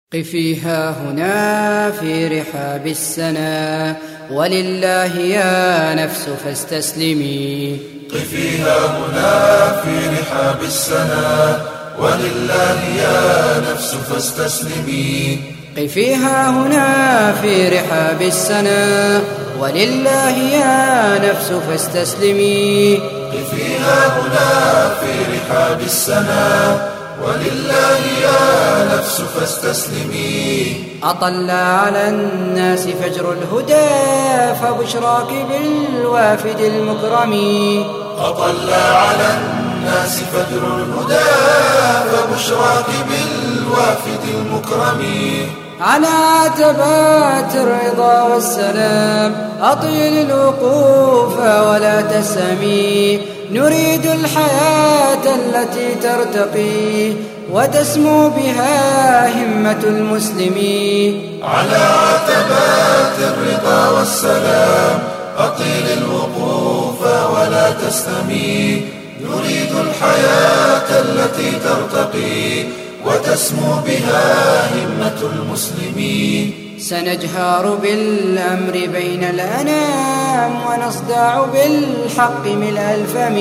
قفيها هنا في رحاب السنا، ولله يا نفس فاستسلمي. قفيها هنا في رحاب السنا، ولله يا نفس فاستسلمي. قفيها هنا في رحاب السنا، ولله يا نفس فاستسلمي. قفيها هنا في رحاب السنا، ولله يا نفس فاستسلمي. أطل على الناس فجر الهدى، فبشراك بالوافد المكرم. أطل على الناس فجر الهدى، فبشراك بالوافد المكرم. على عتبات الرضا والسلام أطيل الوقوف ولا تسمي. نريد الحياة التي ترتقي، وتسمو بها همة المسلمين. على عتبات الرضا والسلام أطيل الوقوف ولا تستمي. نريد الحياة التي ترتقي، وتسمو بها همة المسلمين. سنجهر بالأمر بين الأنام، ونصدع بالحق ملء الفم.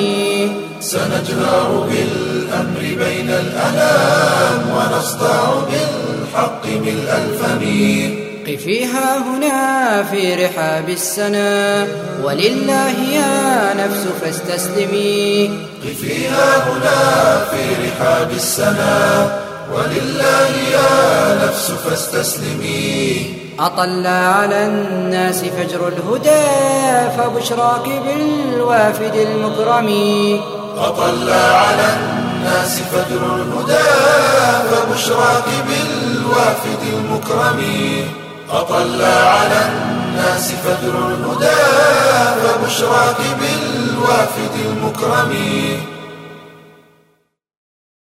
سنجهر بالأمر بين الأنام، ونصدع بالحق ملء الفم. قفيها هنا في رحاب السنا، ولله يا نفس فاستسلمي. قفيها هنا في رحاب السنا، ولله يا نفس فاستسلمي. أطل على الناس فجر الهدى، فبشراك بالوافد المكرم. أطل على الناس فجر الهدى، فبشراك بالوافد المكرم. أطل على الناس فجر الهدى، فبشراك بالوافد المكرم.